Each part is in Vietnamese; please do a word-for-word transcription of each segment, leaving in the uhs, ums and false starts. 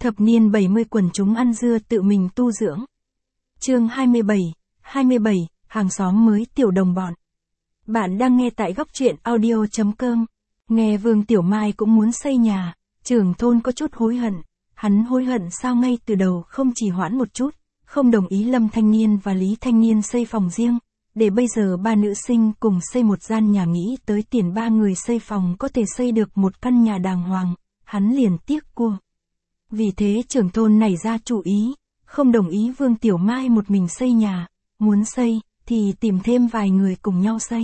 Thập niên bảy mươi quần chúng ăn dưa tự mình tu dưỡng. Chương hai mươi bảy, hai mươi bảy, hàng xóm mới tiểu đồng bọn. Bạn đang nghe tại góc truyện audio chấm com. Nghe Vương Tiểu Mai cũng muốn xây nhà, trưởng thôn có chút hối hận. Hắn hối hận sao ngay từ đầu không trì hoãn một chút, không đồng ý Lâm Thanh Niên và Lý Thanh Niên xây phòng riêng, để bây giờ ba nữ sinh cùng xây một gian nhà, nghĩ tới tiền ba người xây phòng có thể xây được một căn nhà đàng hoàng, hắn liền tiếc cua. Vì thế trưởng thôn nảy ra chủ ý, không đồng ý Vương Tiểu Mai một mình xây nhà, muốn xây thì tìm thêm vài người cùng nhau xây.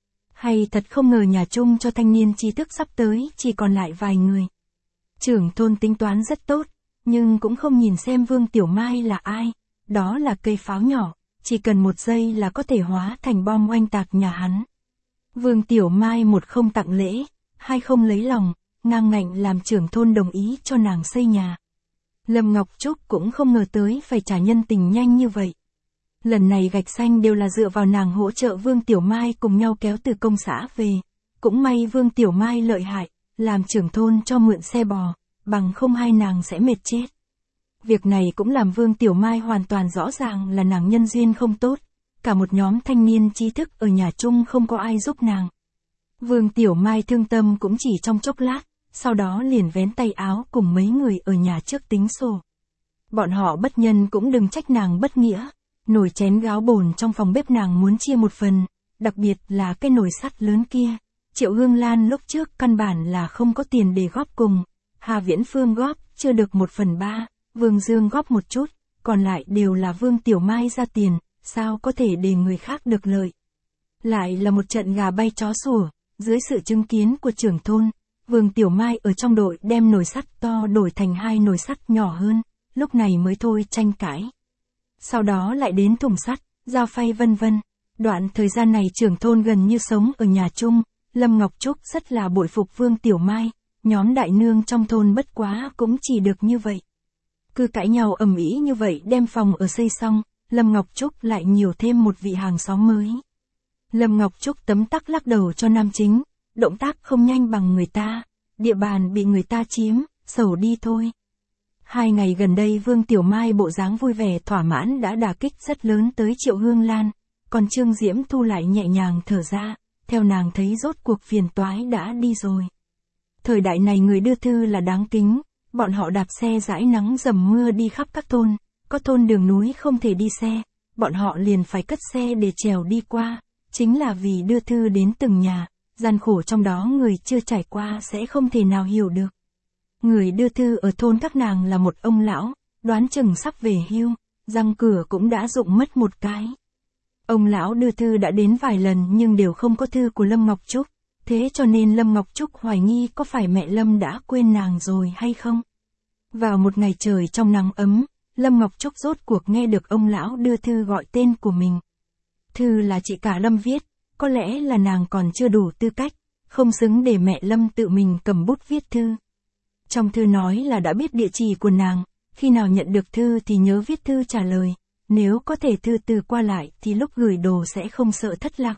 Hay thật không ngờ nhà chung cho thanh niên trí thức sắp tới chỉ còn lại vài người. Trưởng thôn tính toán rất tốt, nhưng cũng không nhìn xem Vương Tiểu Mai là ai, đó là cây pháo nhỏ, chỉ cần một giây là có thể hóa thành bom oanh tạc nhà hắn. Vương Tiểu Mai một không tặng lễ, hai không lấy lòng, ngang ngạnh làm trưởng thôn đồng ý cho nàng xây nhà. Lâm Ngọc Trúc cũng không ngờ tới phải trả nhân tình nhanh như vậy. Lần này gạch xanh đều là dựa vào nàng hỗ trợ Vương Tiểu Mai cùng nhau kéo từ công xã về. Cũng may Vương Tiểu Mai lợi hại, làm trưởng thôn cho mượn xe bò, bằng không hai nàng sẽ mệt chết. Việc này cũng làm Vương Tiểu Mai hoàn toàn rõ ràng là nàng nhân duyên không tốt, cả một nhóm thanh niên trí thức ở nhà chung không có ai giúp nàng. Vương Tiểu Mai thương tâm cũng chỉ trong chốc lát, sau đó liền vén tay áo cùng mấy người ở nhà trước tính sổ. Bọn họ bất nhân cũng đừng trách nàng bất nghĩa, nồi chén gáo bồn trong phòng bếp nàng muốn chia một phần, đặc biệt là cái nồi sắt lớn kia. Triệu Hương Lan lúc trước căn bản là không có tiền để góp cùng, Hà Viễn Phương góp chưa được một phần ba, Vương Dương góp một chút, còn lại đều là Vương Tiểu Mai ra tiền, sao có thể để người khác được lợi. Lại là một trận gà bay chó sủa, dưới sự chứng kiến của trưởng thôn, Vương Tiểu Mai ở trong đội đem nồi sắt to đổi thành hai nồi sắt nhỏ hơn, lúc này mới thôi tranh cãi. Sau đó lại đến thùng sắt, dao phay vân vân. Đoạn thời gian này trưởng thôn gần như sống ở nhà chung, Lâm Ngọc Trúc rất là bội phục Vương Tiểu Mai, nhóm đại nương trong thôn bất quá cũng chỉ được như vậy. Cứ cãi nhau ầm ĩ như vậy đem phòng ở xây xong, Lâm Ngọc Trúc lại nhiều thêm một vị hàng xóm mới. Lâm Ngọc Trúc tấm tắc lắc đầu cho nam chính, động tác không nhanh bằng người ta, địa bàn bị người ta chiếm, sầu đi thôi. Hai ngày gần đây Vương Tiểu Mai bộ dáng vui vẻ thỏa mãn đã đả kích rất lớn tới Triệu Hương Lan, còn Trương Diễm Thu lại nhẹ nhàng thở ra, theo nàng thấy rốt cuộc phiền toái đã đi rồi. Thời đại này người đưa thư là đáng kính, bọn họ đạp xe dãi nắng dầm mưa đi khắp các thôn, có thôn đường núi không thể đi xe, bọn họ liền phải cất xe để trèo đi qua, chính là vì đưa thư đến từng nhà, gian khổ trong đó người chưa trải qua sẽ không thể nào hiểu được. Người đưa thư ở thôn các nàng là một ông lão, đoán chừng sắp về hưu, răng cửa cũng đã rụng mất một cái. Ông lão đưa thư đã đến vài lần nhưng đều không có thư của Lâm Ngọc Trúc, thế cho nên Lâm Ngọc Trúc hoài nghi có phải mẹ Lâm đã quên nàng rồi hay không. Vào một ngày trời trong nắng ấm, Lâm Ngọc Trúc rốt cuộc nghe được ông lão đưa thư gọi tên của mình. Thư là chị cả Lâm viết, có lẽ là nàng còn chưa đủ tư cách, không xứng để mẹ Lâm tự mình cầm bút viết thư. Trong thư nói là đã biết địa chỉ của nàng, khi nào nhận được thư thì nhớ viết thư trả lời, nếu có thể thư từ qua lại thì lúc gửi đồ sẽ không sợ thất lạc.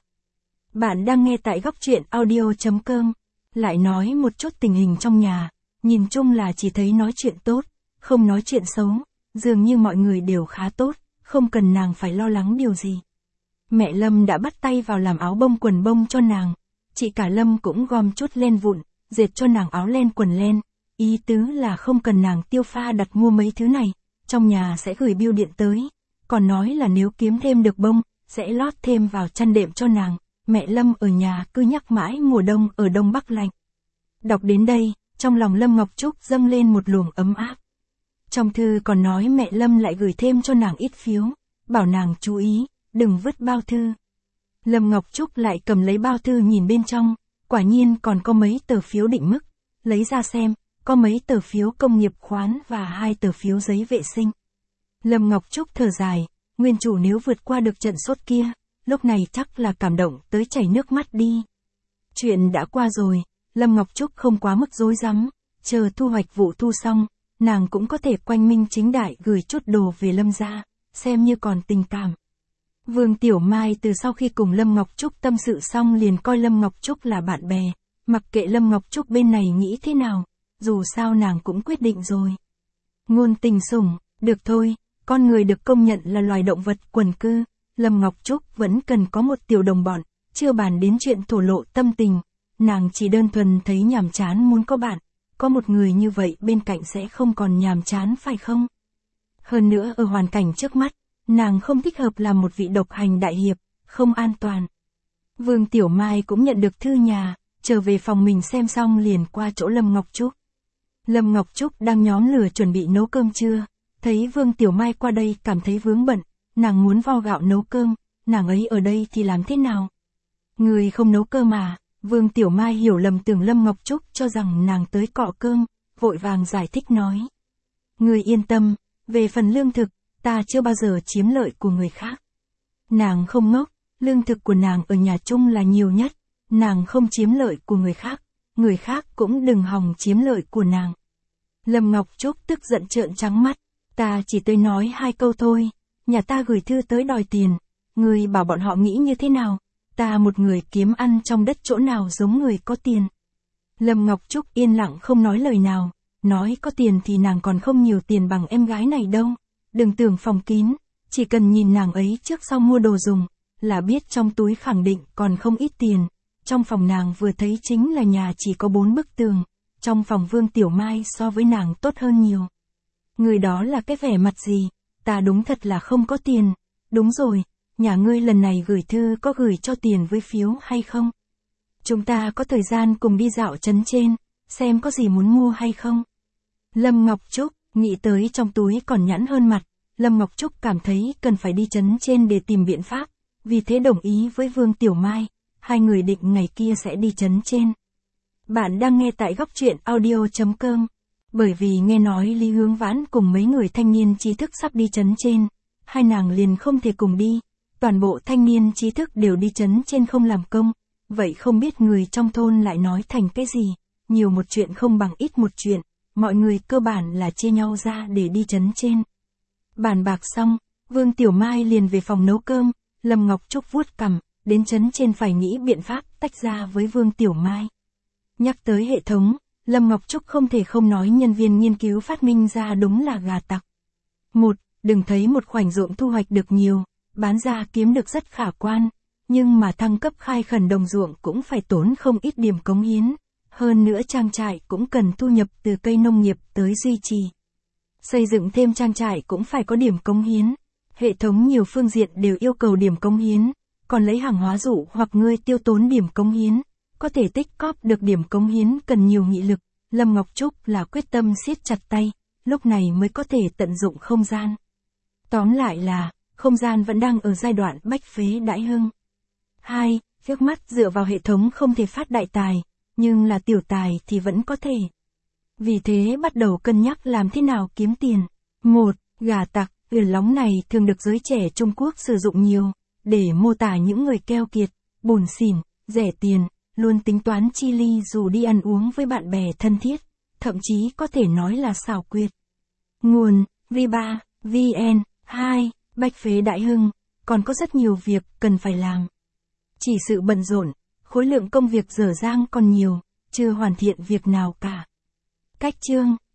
Bạn đang nghe tại góc truyện audio chấm com, lại nói một chút tình hình trong nhà, nhìn chung là chỉ thấy nói chuyện tốt, không nói chuyện xấu, dường như mọi người đều khá tốt, không cần nàng phải lo lắng điều gì. Mẹ Lâm đã bắt tay vào làm áo bông quần bông cho nàng, chị cả Lâm cũng gom chút len vụn, dệt cho nàng áo len quần len, ý tứ là không cần nàng tiêu pha đặt mua mấy thứ này, trong nhà sẽ gửi bưu điện tới, còn nói là nếu kiếm thêm được bông, sẽ lót thêm vào chăn đệm cho nàng. Mẹ Lâm ở nhà cứ nhắc mãi mùa đông ở Đông Bắc lạnh. Đọc đến đây, trong lòng Lâm Ngọc Trúc dâng lên một luồng ấm áp. Trong thư còn nói mẹ Lâm lại gửi thêm cho nàng ít phiếu, bảo nàng chú ý, đừng vứt bao thư. Lâm Ngọc Trúc lại cầm lấy bao thư nhìn bên trong, quả nhiên còn có mấy tờ phiếu định mức, lấy ra xem, có mấy tờ phiếu công nghiệp khoán và hai tờ phiếu giấy vệ sinh. Lâm Ngọc Trúc thở dài, nguyên chủ nếu vượt qua được trận sốt kia, lúc này chắc là cảm động tới chảy nước mắt đi. Chuyện đã qua rồi, Lâm Ngọc Trúc không quá mức rối rắm, chờ thu hoạch vụ thu xong, nàng cũng có thể quanh minh chính đại gửi chút đồ về Lâm gia, xem như còn tình cảm. Vương Tiểu Mai từ sau khi cùng Lâm Ngọc Trúc tâm sự xong liền coi Lâm Ngọc Trúc là bạn bè, mặc kệ Lâm Ngọc Trúc bên này nghĩ thế nào, dù sao nàng cũng quyết định rồi. Ngôn tình sủng, được thôi, con người được công nhận là loài động vật quần cư, Lâm Ngọc Trúc vẫn cần có một tiểu đồng bọn, chưa bàn đến chuyện thổ lộ tâm tình, nàng chỉ đơn thuần thấy nhàm chán muốn có bạn, có một người như vậy bên cạnh sẽ không còn nhàm chán phải không? Hơn nữa ở hoàn cảnh trước mắt, nàng không thích hợp làm một vị độc hành đại hiệp, không an toàn. Vương Tiểu Mai cũng nhận được thư nhà, trở về phòng mình xem xong liền qua chỗ Lâm Ngọc Trúc. Lâm Ngọc Trúc đang nhóm lửa chuẩn bị nấu cơm trưa, thấy Vương Tiểu Mai qua đây cảm thấy vướng bận, nàng muốn vo gạo nấu cơm, nàng ấy ở đây thì làm thế nào? Người không nấu cơm à? Vương Tiểu Mai hiểu lầm tưởng Lâm Ngọc Trúc cho rằng nàng tới cọ cơm, vội vàng giải thích nói. Người yên tâm, về phần lương thực, ta chưa bao giờ chiếm lợi của người khác. Nàng không ngốc, lương thực của nàng ở nhà chung là nhiều nhất, nàng không chiếm lợi của người khác, người khác cũng đừng hòng chiếm lợi của nàng. Lâm Ngọc Trúc tức giận trợn trắng mắt, ta chỉ tới nói hai câu thôi, nhà ta gửi thư tới đòi tiền, người bảo bọn họ nghĩ như thế nào, ta một người kiếm ăn trong đất chỗ nào giống người có tiền. Lâm Ngọc Trúc yên lặng không nói lời nào, nói có tiền thì nàng còn không nhiều tiền bằng em gái này đâu, đừng tưởng phòng kín, chỉ cần nhìn nàng ấy trước sau mua đồ dùng, là biết trong túi khẳng định còn không ít tiền. Trong phòng nàng vừa thấy chính là nhà chỉ có bốn bức tường, trong phòng Vương Tiểu Mai so với nàng tốt hơn nhiều. Người đó là cái vẻ mặt gì, ta đúng thật là không có tiền, đúng rồi, nhà ngươi lần này gửi thư có gửi cho tiền với phiếu hay không? Chúng ta có thời gian cùng đi dạo trấn trên, xem có gì muốn mua hay không? Lâm Ngọc Trúc, nghĩ tới trong túi còn nhẵn hơn mặt, Lâm Ngọc Trúc cảm thấy cần phải đi trấn trên để tìm biện pháp, vì thế đồng ý với Vương Tiểu Mai. Hai người định ngày kia sẽ đi trấn trên. Bạn đang nghe tại góc truyện audio chấm com. Bởi vì nghe nói Lý Hướng Vãn cùng mấy người thanh niên trí thức sắp đi trấn trên, hai nàng liền không thể cùng đi. Toàn bộ thanh niên trí thức đều đi trấn trên không làm công, vậy không biết người trong thôn lại nói thành cái gì. Nhiều một chuyện không bằng ít một chuyện, mọi người cơ bản là chia nhau ra để đi trấn trên. Bàn bạc xong, Vương Tiểu Mai liền về phòng nấu cơm, Lâm Ngọc Trúc vuốt cằm. Đến trấn trên phải nghĩ biện pháp tách ra với Vương Tiểu Mai. Nhắc tới hệ thống, Lâm Ngọc Trúc không thể không nói nhân viên nghiên cứu phát minh ra đúng là gà tặc. Một, đừng thấy một khoảnh ruộng thu hoạch được nhiều, bán ra kiếm được rất khả quan, nhưng mà thăng cấp khai khẩn đồng ruộng cũng phải tốn không ít điểm cống hiến. Hơn nữa trang trại cũng cần thu nhập từ cây nông nghiệp tới duy trì. Xây dựng thêm trang trại cũng phải có điểm cống hiến. Hệ thống nhiều phương diện đều yêu cầu điểm cống hiến. Còn lấy hàng hóa dụ hoặc ngươi tiêu tốn điểm cống hiến, có thể tích cóp được điểm cống hiến cần nhiều nghị lực, Lâm Ngọc Trúc là quyết tâm siết chặt tay, lúc này mới có thể tận dụng không gian. Tóm lại là, không gian vẫn đang ở giai đoạn bách phế đãi hưng. Hai, trước mắt dựa vào hệ thống không thể phát đại tài, nhưng là tiểu tài thì vẫn có thể. Vì thế bắt đầu cân nhắc làm thế nào kiếm tiền. Một, gà tặc, từ lóng này thường được giới trẻ Trung Quốc sử dụng nhiều. Để mô tả những người keo kiệt, bồn xỉn, rẻ tiền, luôn tính toán chi ly dù đi ăn uống với bạn bè thân thiết, thậm chí có thể nói là xảo quyệt. Nguồn, vê ba, vê en, hai, bách phế đại hưng, còn có rất nhiều việc cần phải làm. Chỉ sự bận rộn, khối lượng công việc dở dang còn nhiều, chưa hoàn thiện việc nào cả. Cách chương